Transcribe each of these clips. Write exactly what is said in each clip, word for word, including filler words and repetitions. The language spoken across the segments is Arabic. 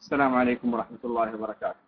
السلام عليكم ورحمة الله وبركاته.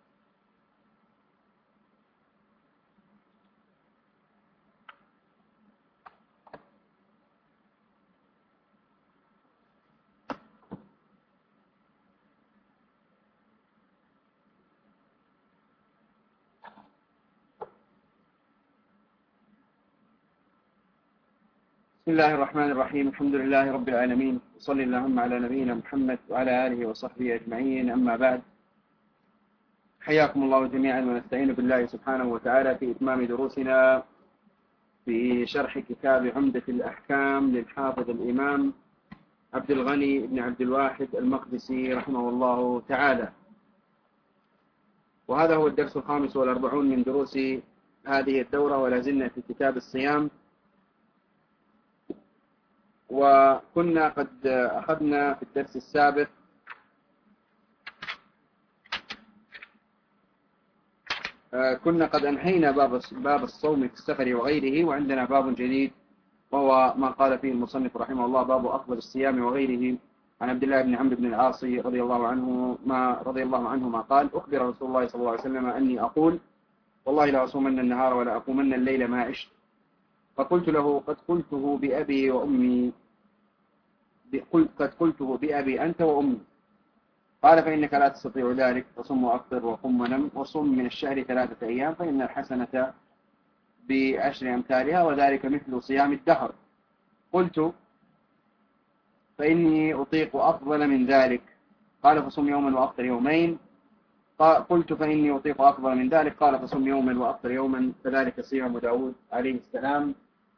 بسم الله الرحمن الرحيم. الحمد لله رب العالمين، وصلى اللهم على نبينا محمد وعلى آله وصحبه أجمعين. أما بعد، حياكم الله جميعا، ونستعين بالله سبحانه وتعالى في إتمام دروسنا في شرح كتاب عمدة الأحكام للحافظ الإمام عبد الغني بن عبد الواحد المقدسي رحمه الله تعالى. وهذا هو الدرس الخامس والأربعون من دروس هذه الدورة، ولا زلنا في كتاب الصيام. وكنا قد أخذنا في الدرس السابق كنا قد أنهينا باب باب الصوم في السفر وغيره، وعندنا باب جديد وهو ما قال فيه المصنف رحمه الله: باب أفضل الصيام وغيره. عن عبد الله بن عمرو بن العاص رضي الله عنه ما رضي الله عنه ما قال: أخبر رسول الله صلى الله عليه وسلم أني أقول: والله لا أصومن النهار ولا أقومن الليل ما عشت. فقلت له: قد قلته بأبي وأمي قد قلته بأبي أنت وأمي. قال: فإنك لا تستطيع ذلك، فصم وأفطر وقم ونم، وصم من الشهر ثلاثة أيام، فإن الحسنة بعشر أمثالها، وذلك مثل صيام الدهر. قلت: فإني أطيق أفضل من ذلك. قال: فصم يوما وأفطر يومين. قلت: فإني أطيق أفضل من ذلك. قال: فصم يوما وأفطر يوما، فذلك صيام داود عليه السلام،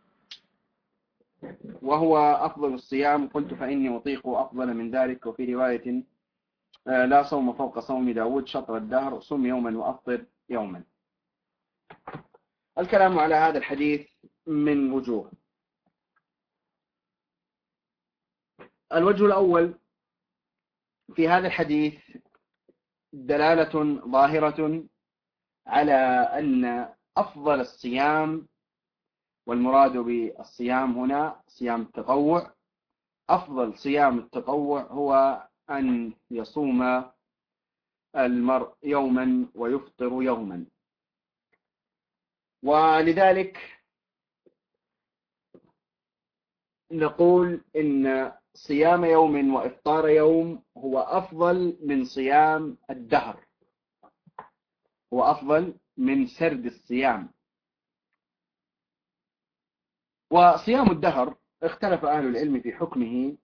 وهو أفضل الصيام. قلت: فإني أطيق أفضل من ذلك. وفي رواية: لا صوم فوق صوم داود شطر الدهر، صم يوما وأفطر يوما. الكلام على هذا الحديث من وجوه. الوجه الأول في هذا الحديث دلالة ظاهرة على أن أفضل الصيام، والمراد بالصيام هنا صيام التطوع، أفضل صيام التطوع هو أن يصوم المرء يوما ويفطر يوما. ولذلك نقول إن صيام يوم وإفطار يوم هو أفضل من صيام الدهر، هو أفضل من سرد الصيام. وصيام الدهر اختلف أهل العلم في حكمه،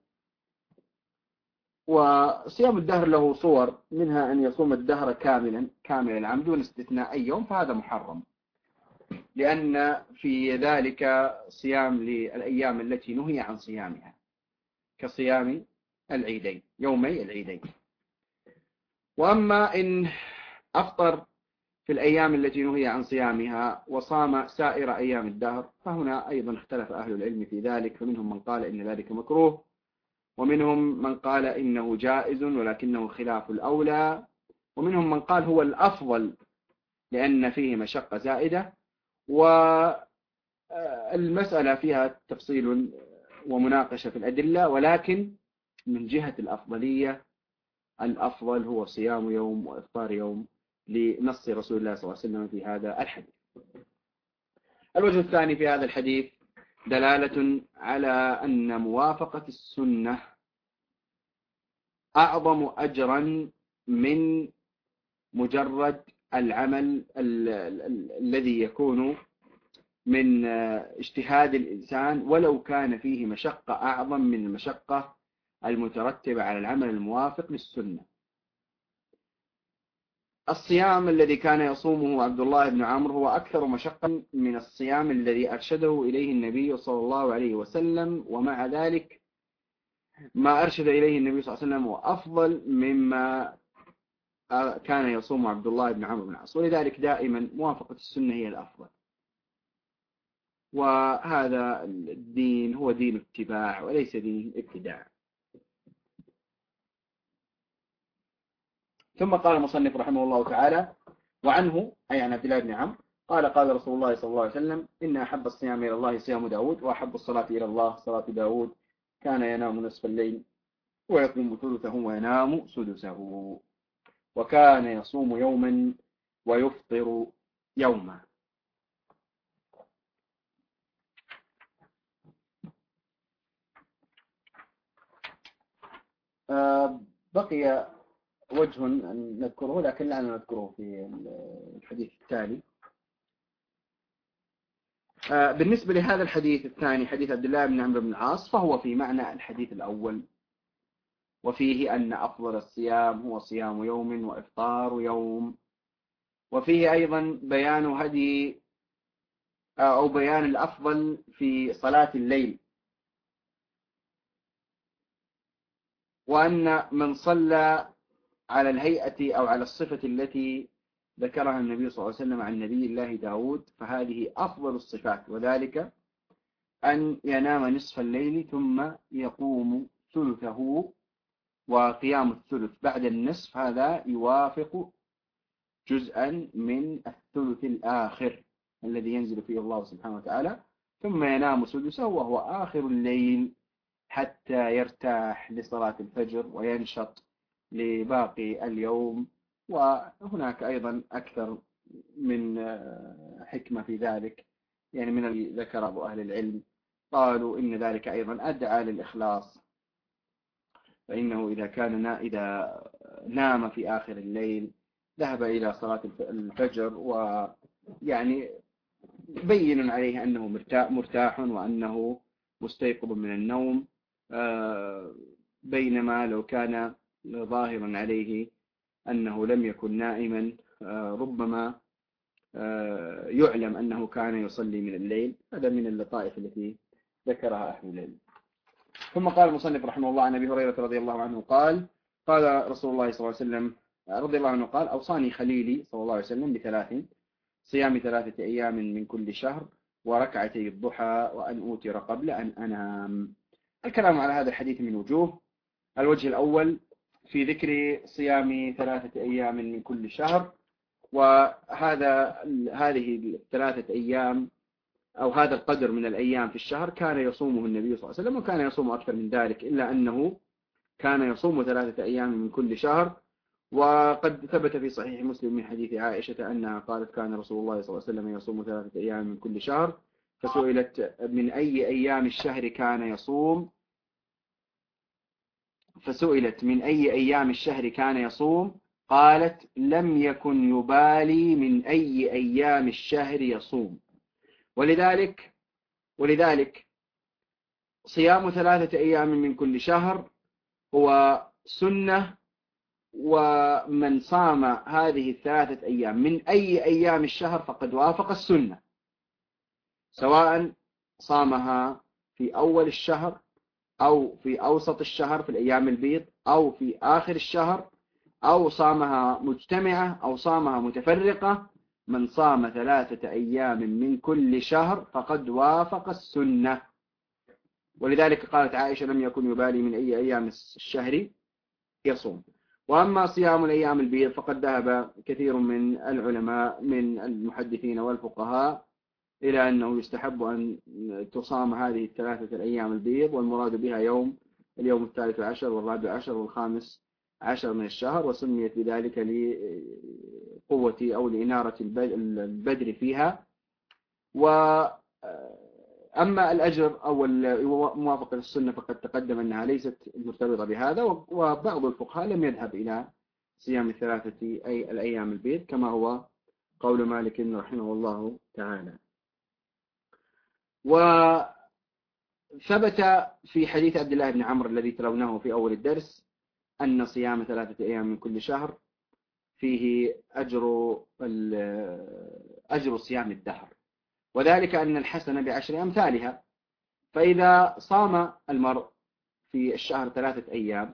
وصيام الدهر له صور، منها أن يصوم الدهر كاملا كامل العام دون استثناء أي يوم، فهذا محرم، لأن في ذلك صيام للأيام التي نهي عن صيامها، كصيام العيدين، يومي العيدين. وأما إن أفطر في الأيام التي نهي عن صيامها وصام سائر أيام الدهر، فهنا أيضا اختلف أهل العلم في ذلك، فمنهم من قال إن ذلك مكروه، ومنهم من قال إنه جائز ولكنه خلاف الأولى، ومنهم من قال هو الأفضل لأن فيه مشقة زائدة. والمسألة فيها تفصيل ومناقشة في الأدلة، ولكن من جهة الأفضلية الأفضل هو صيام يوم وإفطار يوم، لنص رسول الله صلى الله عليه وسلم في هذا الحديث. الوجه الثاني في هذا الحديث دلالة على أن موافقة السنة أعظم أجرا من مجرد العمل الذي يكون من اجتهاد الإنسان، ولو كان فيه مشقة أعظم من المشقة المترتبة على العمل الموافق للسنة. الصيام الذي كان يصومه عبد الله بن عمرو هو أكثر مشقة من الصيام الذي أرشده إليه النبي صلى الله عليه وسلم، ومع ذلك ما أرشد إليه النبي صلى الله عليه وسلم وأفضل مما كان يصوم عبد الله بن عمرو بن العاص. ولذلك دائما موافقة السنة هي الأفضل، وهذا الدين هو دين اتباع وليس دين ابتداع. ثم قال المصنف رحمه الله تعالى: وعنه أي عن عبد الله بن عمرو قال: قال رسول الله صلى الله عليه وسلم: إن أحب الصيام إلى الله صيام داود، وأحب الصلاة إلى الله صلاة داود، كان ينام نصف الليل ويقوم ثلثه وينام سدسه. وكان يصوم يوما ويفطر يوما. بقي وجه أن نذكره لكن لا نذكره في الحديث التالي. بالنسبة لهذا الحديث الثاني حديث عبد الله بن عمرو بن العاص فهو في معنى الحديث الأول، وفيه أن أفضل الصيام هو صيام يوم وإفطار يوم، وفيه أيضا بيان هدي أو بيان الأفضل في صلاة الليل، وأن من صلى على الهيئة أو على الصفة التي ذكرها النبي صلى الله عليه وسلم عن نبي الله داود فهذه أفضل الصفات، وذلك أن ينام نصف الليل ثم يقوم ثلثه، وقيام الثلث بعد النصف هذا يوافق جزءا من الثلث الآخر الذي ينزل فيه الله سبحانه وتعالى، ثم ينام سدسه وهو آخر الليل حتى يرتاح لصلاة الفجر وينشط لباقي اليوم. وهناك أيضا أكثر من حكمة في ذلك، يعني من الذي ذكر أبو أهل العلم قالوا إن ذلك أيضا أدعى للإخلاص، فإنه إذا كان إذا نام في آخر الليل ذهب إلى صلاة الفجر ويعني بين عليه أنه مرتاح وأنه مستيقظ من النوم، بينما لو كان ظاهرا عليه أنه لم يكن نائما ربما يعلم أنه كان يصلي من الليل. هذا من اللطائف التي ذكرها أهل العلم. ثم قال المصنف رحمه الله عن أبي هريرة رضي الله عنه قال قال رسول الله صلى الله عليه وسلم رضي الله عنه قال أوصاني خليلي صلى الله عليه وسلم بثلاث: صيام ثلاثة أيام من كل شهر، وركعتي الضحى، وأن أوتر قبل أن أنام. الكلام على هذا الحديث من وجوه. الوجه الأول في ذكر صيام ثلاثة أيام من كل شهر، وهذا هذه الثلاثة أيام أو هذا القدر من الأيام في الشهر كان يصومه النبي صلى الله عليه وسلم، وكان يصوم أكثر من ذلك، إلا أنه كان يصوم ثلاثة أيام من كل شهر. وقد ثبت في صحيح مسلم من حديث عائشة أنها قالت كان رسول الله صلى الله عليه وسلم يصوم ثلاثة أيام من كل شهر، فسئلت من أي أيام الشهر كان يصوم فسئلت من أي أيام الشهر كان يصوم قالت لم يكن يبالي من أي أيام الشهر يصوم. ولذلك ولذلك صيام ثلاثة أيام من كل شهر هو سنة، ومن صام هذه الثلاثة أيام من أي أيام الشهر فقد وافق السنة، سواء صامها في أول الشهر أو في أوسط الشهر في الأيام البيض أو في آخر الشهر، أو صامها مجتمعة أو صامها متفرقة. من صام ثلاثة أيام من كل شهر فقد وافق السنة. ولذلك قالت عائشة لم يكن يبالي من أي أيام الشهر يصوم. وأما صيام الأيام البيض فقد ذهب كثير من العلماء من المحدثين والفقهاء إلى أنه يستحب أن تصام هذه الثلاثة الأيام البيض، والمراد بها يوم اليوم الثالث عشر والرابع عشر والخامس عشر من الشهر، وسميت بذلك لقوة أو لإنارة البدر فيها. وأما الأجر أو موافقة السنة فقد تقدم أنها ليست مرتبطة بهذا، وبعض الفقهاء لم يذهب إلى صيام الثلاثة أي الأيام البيض كما هو قول مالك رحمه الله تعالى. وثبت في حديث عبد الله بن عمرو الذي تلوناه في أول الدرس أن صيام ثلاثة أيام من كل شهر فيه أجر أجر صيام الدهر، وذلك أن الحسنة بعشر أمثالها. فإذا صام المرء في الشهر ثلاثة أيام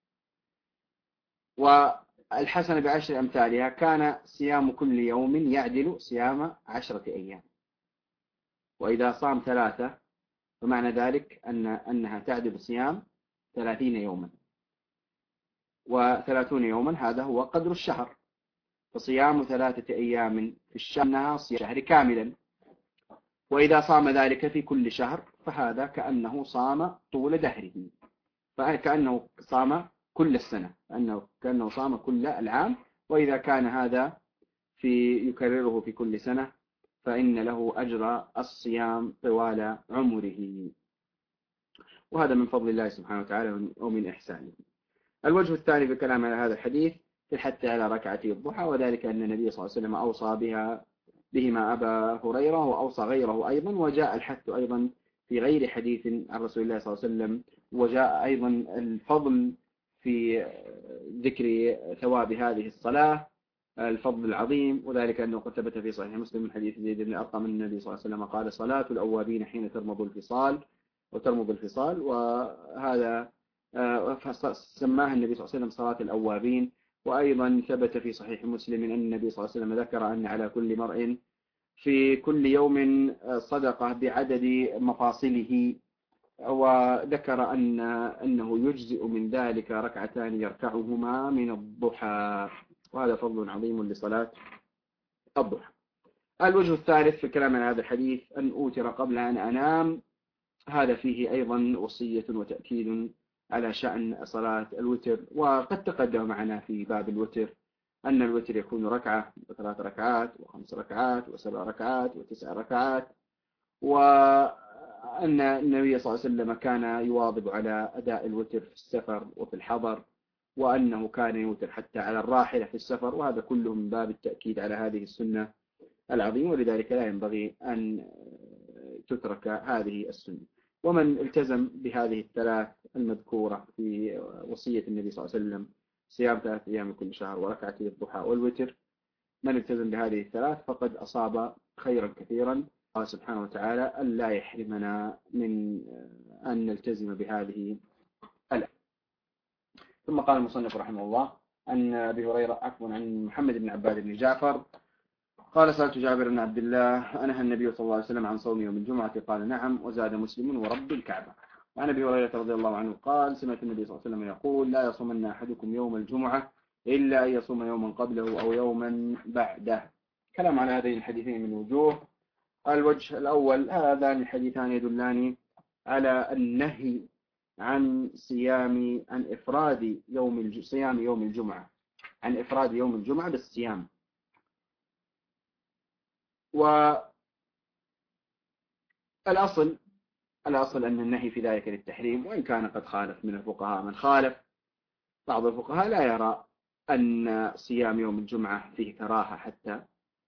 والحسنة بعشر أمثالها كان صيام كل يوم يعدل صيام عشرة أيام. وإذا صام ثلاثة فمعنى ذلك أن أنها تعدل صيام ثلاثين يوما، وثلاثون يوما هذا هو قدر الشهر. فصيام ثلاثة أيام في الشهر صيام شهر كاملا. وإذا صام ذلك في كل شهر فهذا كأنه صام طول دهره، فكأنه صام كل السنة، كأنه, كأنه صام كل العام، وإذا كان هذا في يكرره في كل سنة فإن له أجر الصيام طوال عمره، وهذا من فضل الله سبحانه وتعالى ومن إحسانه. الوجه الثاني في الكلام على هذا الحديث في الحث على ركعتي الضحى، وذلك أن النبي صلى الله عليه وسلم أوصى بها بهما أبا هريرة وأوصى غيره أيضا، وجاء الحث أيضا في غير حديث عن رسول الله صلى الله عليه وسلم، وجاء أيضا الفضل في ذكر ثواب هذه الصلاة، الفضل العظيم، وذلك أنه قد ثبت في صحيح مسلم من حديث زيد بن أرقم أن النبي صلى الله عليه وسلم قال: صلاة الأوابين حين ترمض الفصال وترمض الفصال، وهذا سماها النبي صلى الله عليه وسلم صلاة الأوابين. وأيضا ثبت في صحيح مسلم أن النبي صلى الله عليه وسلم ذكر أن على كل مرء في كل يوم صدقة بعدد مفاصله، وذكر أن أنه يجزئ من ذلك ركعتان يركعهما من الضحى، وهذا فضل عظيم لصلاة الضحى. الوجه الثالث في الكلام عن هذا الحديث أن أوتر قبل أن أنام، هذا فيه أيضا وصية وتأكيد على شأن صلاة الوتر، وقد تقدم معنا في باب الوتر أن الوتر يكون ركعة وثلاث ركعات وخمس ركعات وسبع ركعات وتسع ركعات، وأن النبي صلى الله عليه وسلم كان يواظب على أداء الوتر في السفر وفي الحضر، وأنه كان يوتر حتى على الراحلة في السفر، وهذا كله من باب التأكيد على هذه السنة العظيمة، ولذلك لا ينبغي أن تترك هذه السنة. ومن التزم بهذه الثلاث المذكورة في وصية النبي صلى الله عليه وسلم، صيام ثلاث أيام كل شهر وركعتي الضحى والوتر، من التزم بهذه الثلاث فقد أصاب خيرا كثيرا. الله سبحانه وتعالى ألا يحرمنا من أن نلتزم بهذه الأمور. ثم قال المصنف رحمه الله أن أبي هريرة عفوا عن محمد بن عباد بن جعفر قال: سألت جابر بن عبد الله: أنهى النبي صلى الله عليه وسلم عن صوم يوم الجمعة؟ قال: نعم. وزاد مسلم: ورب الكعبة. وعن أبي هريرة رضي الله عنه قال: سمعت النبي صلى الله عليه وسلم يقول: لا يصومن أحدكم يوم الجمعة إلا أن يصوم يوما قبله أو يوما بعده. كلام على هذين الحديثين من وجوه. الوجه الأول: هذان الحديثان يدلان على النهي عن صيام عن إفراد يوم الج... صيام يوم الجمعة، عن إفراد يوم الجمعة بالصيام. والأصل الأصل أن النهي في ذلك للتحريم، وإن كان قد خالف من الفقهاء من خالف. بعض الفقهاء لا يرى أن صيام يوم الجمعة فيه كراهة حتى،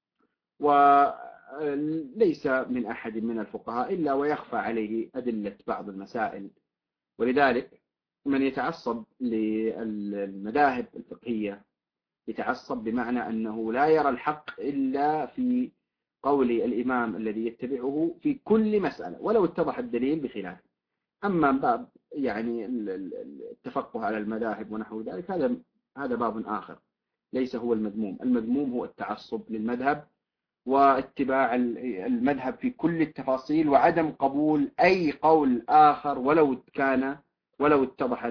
وليس من أحد من الفقهاء إلا ويخفى عليه أدلة بعض المسائل. ولذلك من يتعصب للمذاهب الفقهية يتعصب بمعنى أنه لا يرى الحق إلا في قول الإمام الذي يتبعه في كل مسألة ولو اتضح الدليل بخلافه. أما باب يعني التفقه على المذاهب ونحو ذلك هذا هذا باب آخر، ليس هو المذموم. المذموم هو التعصب للمذهب واتباع المذهب في كل التفاصيل، وعدم قبول أي قول آخر ولو كان ولو اتضح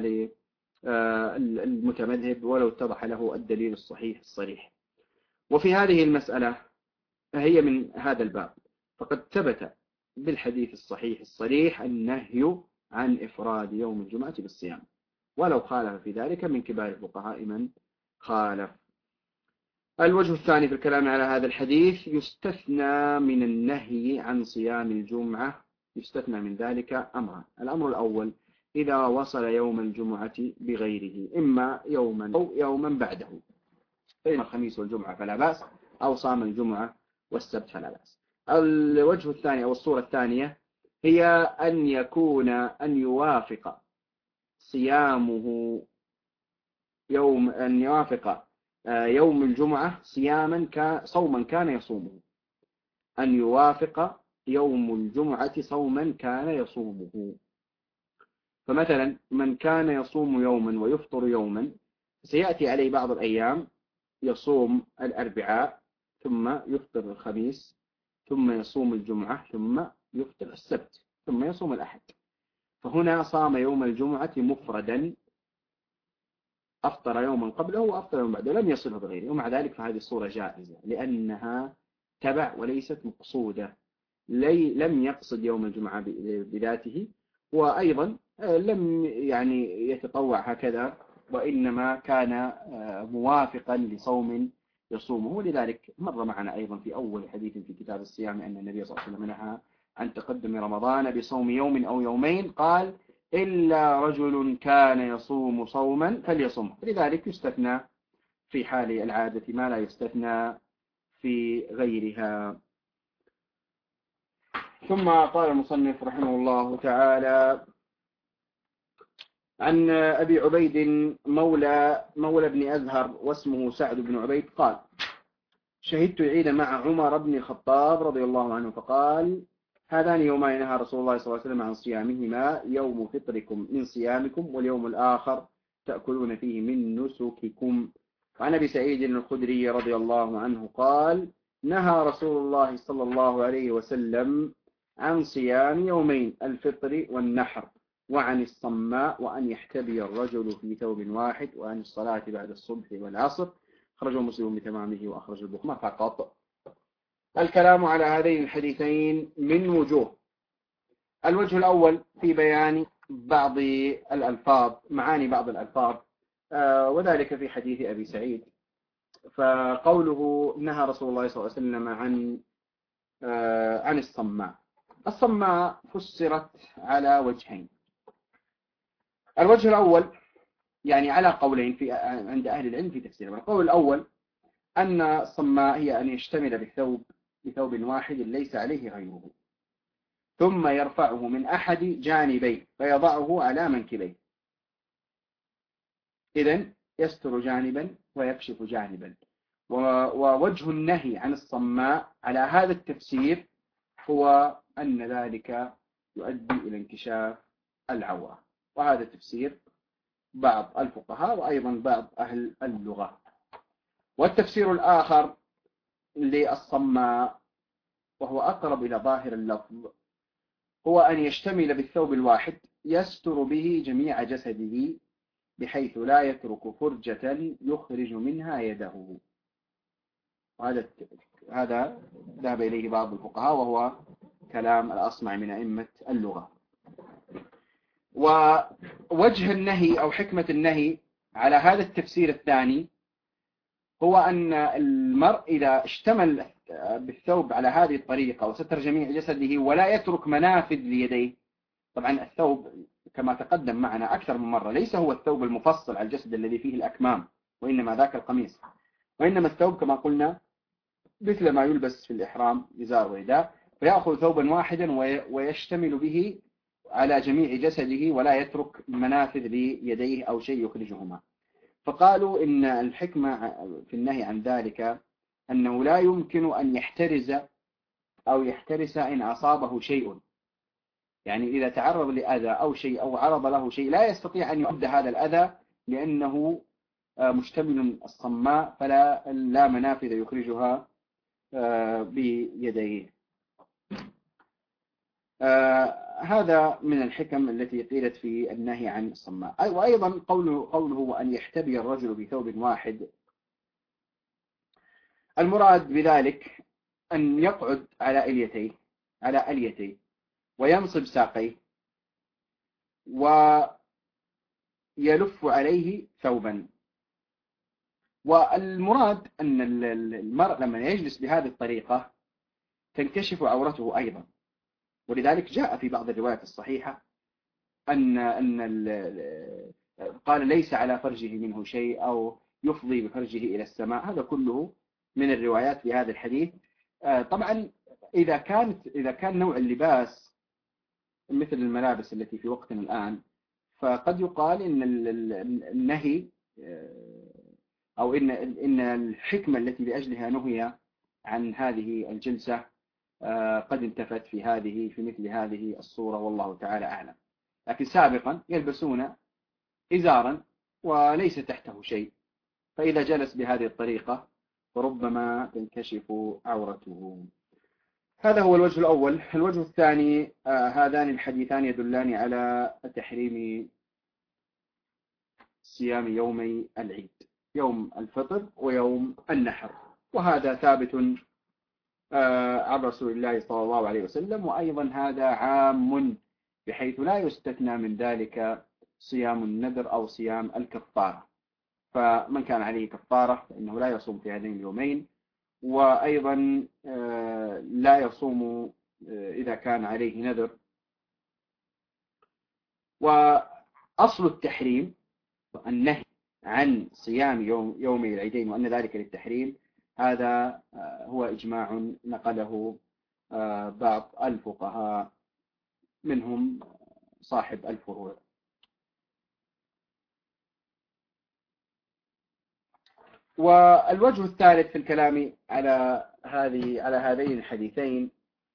للمتمذهب ولو اتضح له الدليل الصحيح الصريح. وفي هذه المسألة هي من هذا الباب، فقد ثبت بالحديث الصحيح الصريح النهي عن إفراد يوم الجمعة بالصيام، ولو خالف في ذلك من كبار الفقهاء من خالف. الوجه الثاني في الكلام على هذا الحديث: يستثنى من النهي عن صيام الجمعة، يستثنى من ذلك أمران. الأمر الأول: إذا وصل يوم الجمعة بغيره، إما يوما أو يوما بعده، فإما الخميس والجمعة فلا بأس، أو صام الجمعة والسبت فلا بأس. الوجه الثاني أو الصورة الثانية هي أن يكون أن يوافق صيامه يوم أن يوافق يوم الجمعة صياما كان صوما كان يصومه، أن يوافق يوم الجمعة صوما كان يصومه. فمثلا من كان يصوم يوما ويفطر يوما، سيأتي عليه بعض الأيام يصوم الأربعاء ثم يفطر الخميس ثم يصوم الجمعة ثم يفطر السبت ثم يصوم الأحد، فهنا صام يوم الجمعة مفردا، أفطر يوما قبله وأفطر يوما بعده، لم يصله بغيره. ومع ذلك فهذه الصورة جائزة لأنها تبع وليست مقصودة، لي لم يقصد يوم الجمعة بذاته، وأيضا لم يعني يتطوع هكذا وإنما كان موافقا لصوم يصومه. ولذلك مر معنا أيضا في أول حديث في كتاب الصيام أن النبي صلى الله عليه وسلم نهى عن تقدم رمضان بصوم يوم أو يومين، قال إلا رجل كان يصوم صوما فليصوم. لذلك يستثنى في حال العادة ما لا يستثنى في غيرها. ثم قال المصنف رحمه الله تعالى عن أبي عبيد مولى مولى ابن أزهر واسمه سعد بن عبيد قال شهدت العيد مع عمر بن الخطاب رضي الله عنه فقال هذان يومان نهى رسول الله صلى الله عليه وسلم عن صيامهما، يوم فطركم من صيامكم واليوم الآخر تأكلون فيه من نسككم. وعن أبي سعيد الخدري رضي الله عنه قال نهى رسول الله صلى الله عليه وسلم عن صيام يومين الفطر والنحر، وعن الصماء، وأن يحتبي الرجل في ثوب واحد، وعن الصلاة بعد الصبح والعصر. خرجه مسلم بتمامه وأخرج البخاري فقط. الكلام على هذين الحديثين من وجوه. الوجه الأول في بيان بعض الألفاظ، معاني بعض الألفاظ، وذلك في حديث أبي سعيد. فقوله نهى رسول الله صلى الله عليه وسلم عن عن الصماء. الصماء فسرت على وجهين. الوجه الأول يعني على قولين في عند أهل العلم في تفسيره. القول الأول أن الصماء هي أن يشتمل بالثوب بثوب واحد ليس عليه غيره، ثم يرفعه من أحد جانبيه فيضعه على منكبيه، إذن يستر جانبا ويكشف جانبا. ووجه النهي عن الصماء على هذا التفسير هو أن ذلك يؤدي إلى انكشاف العورة، وهذا تفسير بعض الفقهاء وأيضا بعض أهل اللغة. والتفسير الآخر للصماء وهو أقرب إلى ظاهر اللفظ هو أن يشتمل بالثوب الواحد يستر به جميع جسده بحيث لا يترك فرجة يخرج منها يده. وهذا هذا ذهب إليه بعض الفقهاء وهو كلام الأصمع من أئمة اللغة. ووجه النهي أو حكمة النهي على هذا التفسير الثاني هو أن المرء إذا اشتمل بالثوب على هذه الطريقة وستر جميع جسده ولا يترك منافذ ليديه. طبعا الثوب كما تقدم معنا أكثر من مرة ليس هو الثوب المفصل على الجسد الذي فيه الأكمام، وإنما ذاك القميص. وإنما الثوب كما قلنا مثل ما يلبس في الإحرام إزار ورداء، فيأخذ ثوبا واحدا ويشتمل به على جميع جسده ولا يترك منافذ ليديه أو شيء يخرجهما. فقالوا إن الحكمة في النهي عن ذلك أنه لا يمكن أن يحترز أو يحترس إن أصابه شيء، يعني إذا تعرض لأذى أو شيء أو عرض له شيء لا يستطيع أن يعد هذا الأذى لأنه مشتمل الصماء فلا لا منافذ يخرجها بيديه. هذا من الحكم التي قيلت في النهي عن الصماء. وأيضا قوله, قوله أن يحتبي الرجل بثوب واحد، المراد بذلك أن يقعد على إليتيه على إليتيه وينصب ساقيه ويلف عليه ثوبا. والمراد أن المرء لما يجلس بهذه الطريقة تنكشف عورته أيضا. ولذلك جاء في بعض الروايات الصحيحة أن أن قال ليس على فرجه منه شيء أو يفضي بفرجه إلى السماء. هذا كله من الروايات في هذا الحديث. طبعا إذا كانت إذا كان نوع اللباس مثل الملابس التي في وقتنا الآن فقد يقال إن النهي أو إن إن الحكمة التي لأجلها نهي عن هذه الجلسة قد انتفت في هذه في مثل هذه الصورة، والله تعالى أعلم. لكن سابقا يلبسون إزارا وليس تحته شيء، فإذا جلس بهذه الطريقة فربما تنكشف عورته. هذا هو الوجه الأول. الوجه الثاني هذان الحديثان يدلان على تحريم صيام يومي العيد، يوم الفطر ويوم النحر، وهذا ثابت عن رسول الله صلى الله عليه وسلم. وأيضا هذا عام بحيث لا يستثنى من ذلك صيام النذر أو صيام الكفارة. فمن كان عليه كفارة فإنه لا يصوم في هذين اليومين، وأيضا لا يصوم إذا كان عليه نذر. وأصل التحريم النهي عن صيام يوم يومي العيدين وأن ذلك للتحريم، هذا هو إجماع نقله بعض الفقهاء منهم صاحب الفروع. والوجه الثالث في الكلام على هذه على هذين الحديثين،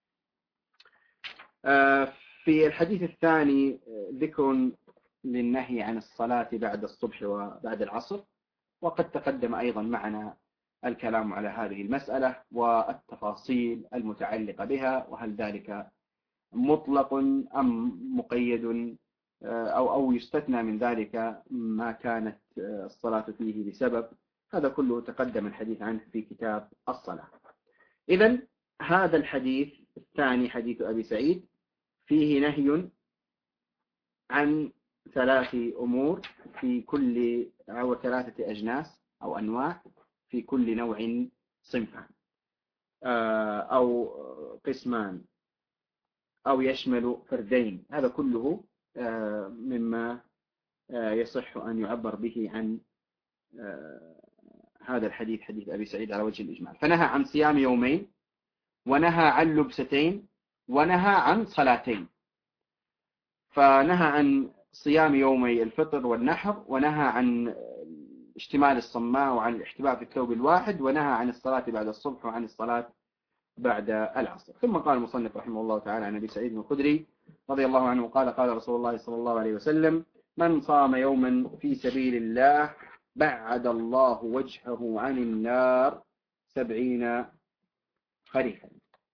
في الحديث الثاني ذكر للنهي عن الصلاة بعد الصبح وبعد العصر، وقد تقدم أيضا معنا الكلام على هذه المسألة والتفاصيل المتعلقة بها، وهل ذلك مطلق أم مقيد، أو أو يستثنى من ذلك ما كانت الصلاة فيه بسبب. هذا كله تقدم الحديث عنه في كتاب الصلاة. إذن هذا الحديث الثاني حديث أبي سعيد فيه نهي عن ثلاث أمور في كل أو ثلاثة أجناس أو أنواع في كل نوع صنفان أو قسمان أو يشمل فردين. هذا كله مما يصح أن يعبر به عن هذا الحديث حديث أبي سعيد على وجه الإجمال. فنهى عن صيام يومين، ونهى عن لبستين، ونهى عن صلاتين. فنهى عن صيام يومي الفطر والنحر، ونهى عن اشتمال الصماء وعن الاحتباء في الثوب الواحد، ونهى عن الصلاة بعد الصبح وعن الصلاة بعد العصر. ثم قال المصنف رحمه الله تعالى عن أبي سعيد الخدري رضي الله عنه قال قال رسول الله صلى الله عليه وسلم: من صام يوما في سبيل الله بعد الله وجهه عن النار سبعين خريفا.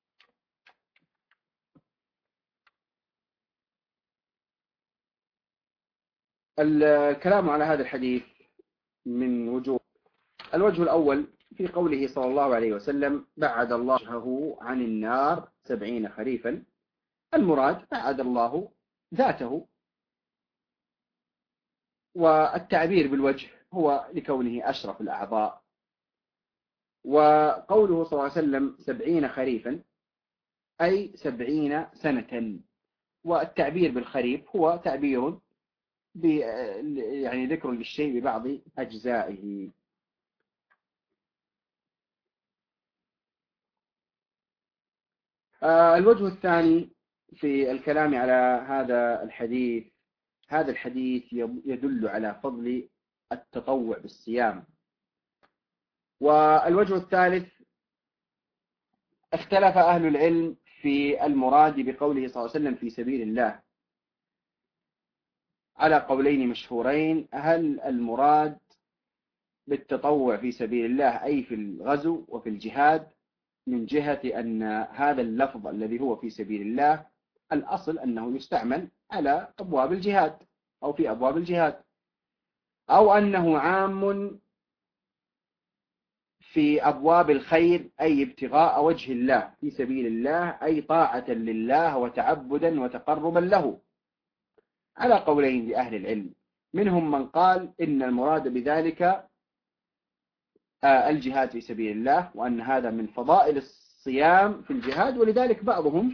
الكلام على هذا الحديث من وجوه. الوجه الأول في قوله صلى الله عليه وسلم: بعد الله وجهه عن النار سبعين خريفا. المراد بعد الله ذاته، والتعبير بالوجه هو لكونه أشرف الأعضاء. وقوله صلى الله عليه وسلم سبعين خريفا أي سبعين سنة. والتعبير بالخريف هو تعبير يعني ذكر للشيء ببعض أجزائه. الوجه الثاني في الكلام على هذا الحديث، هذا الحديث يدل على فضل التطوع بالصيام. والوجه الثالث اختلف أهل العلم في المراد بقوله صلى الله عليه وسلم في سبيل الله على قولين مشهورين: هل المراد بالتطوع في سبيل الله أي في الغزو وفي الجهاد، من جهة أن هذا اللفظ الذي هو في سبيل الله الأصل أنه يستعمل على أبواب الجهاد أو في أبواب الجهاد، أو أنه عام في أبواب الخير أي ابتغاء وجه الله في سبيل الله أي طاعة لله وتعبدا وتقربا له، على قولين لأهل العلم. منهم من قال إن المراد بذلك الجهاد في سبيل الله، وأن هذا من فضائل الصيام في الجهاد، ولذلك بعضهم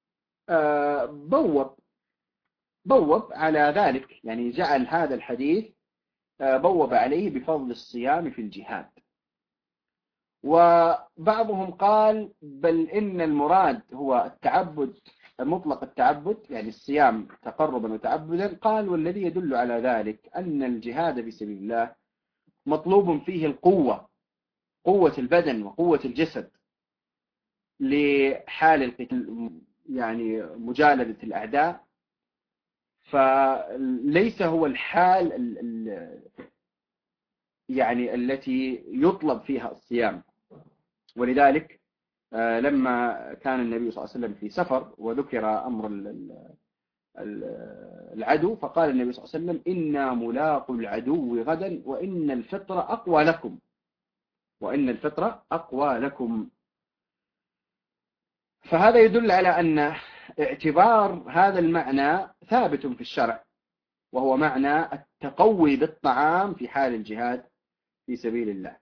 بوب بوب على ذلك، يعني جعل هذا الحديث بوب عليه بفضل الصيام في الجهاد. وبعضهم قال بل إن المراد هو التعبد، مطلق التعبد، يعني الصيام تقربا وتعبدا. قال والذي يدل على ذلك أن الجهاد في سبيل الله مطلوب فيه القوة، قوة البدن وقوة الجسد لحال القتال، يعني مجالدة الأعداء. فليس هو الحال ال ال يعني التي يطلب فيها الصيام. ولذلك لما كان النبي صلى الله عليه وسلم في سفر وذكر أمر العدو، فقال النبي صلى الله عليه وسلم: إنا ملاقوا العدو غدا وإن الفطر أقوى لكم، وإن الفطر أقوى لكم. فهذا يدل على أن اعتبار هذا المعنى ثابت في الشرع، وهو معنى التقوي بالطعام في حال الجهاد في سبيل الله.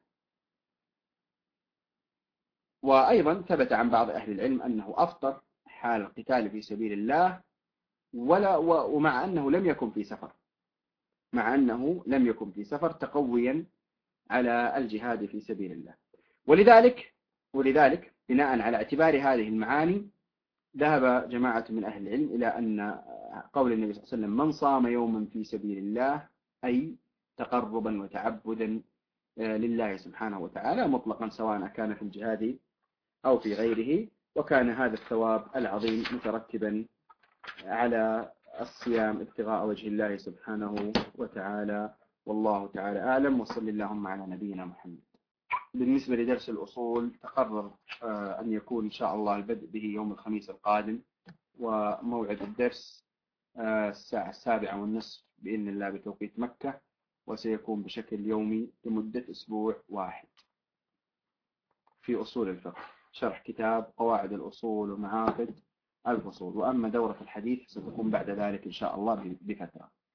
وأيضا ثبت عن بعض أهل العلم أنه أفطر حال القتال في سبيل الله ولا ومع أنه لم يكن في سفر مع أنه لم يكن في سفر تقويا على الجهاد في سبيل الله. ولذلك ولذلك بناء على اعتبار هذه المعاني ذهب جماعة من أهل العلم إلى أن قول النبي صلى الله عليه وسلم من صام يوما في سبيل الله أي تقربا وتعبدا لله سبحانه وتعالى مطلقا سواء كان في الجهاد أو في غيره، وكان هذا الثواب العظيم مترتبا على الصيام ابتغاء وجه الله سبحانه وتعالى. والله تعالى أعلم، وصل اللهم على نبينا محمد. بالنسبة لدرس الأصول تقرر أن يكون إن شاء الله البدء به يوم الخميس القادم، وموعد الدرس الساعة السابعة والنصف بإذن الله بتوقيت مكة، وسيكون بشكل يومي لمدة أسبوع واحد في أصول الفقه، شرح كتاب قواعد الأصول ومعاقد الفصول. وأما دورة الحديث ستكون بعد ذلك إن شاء الله بفترة.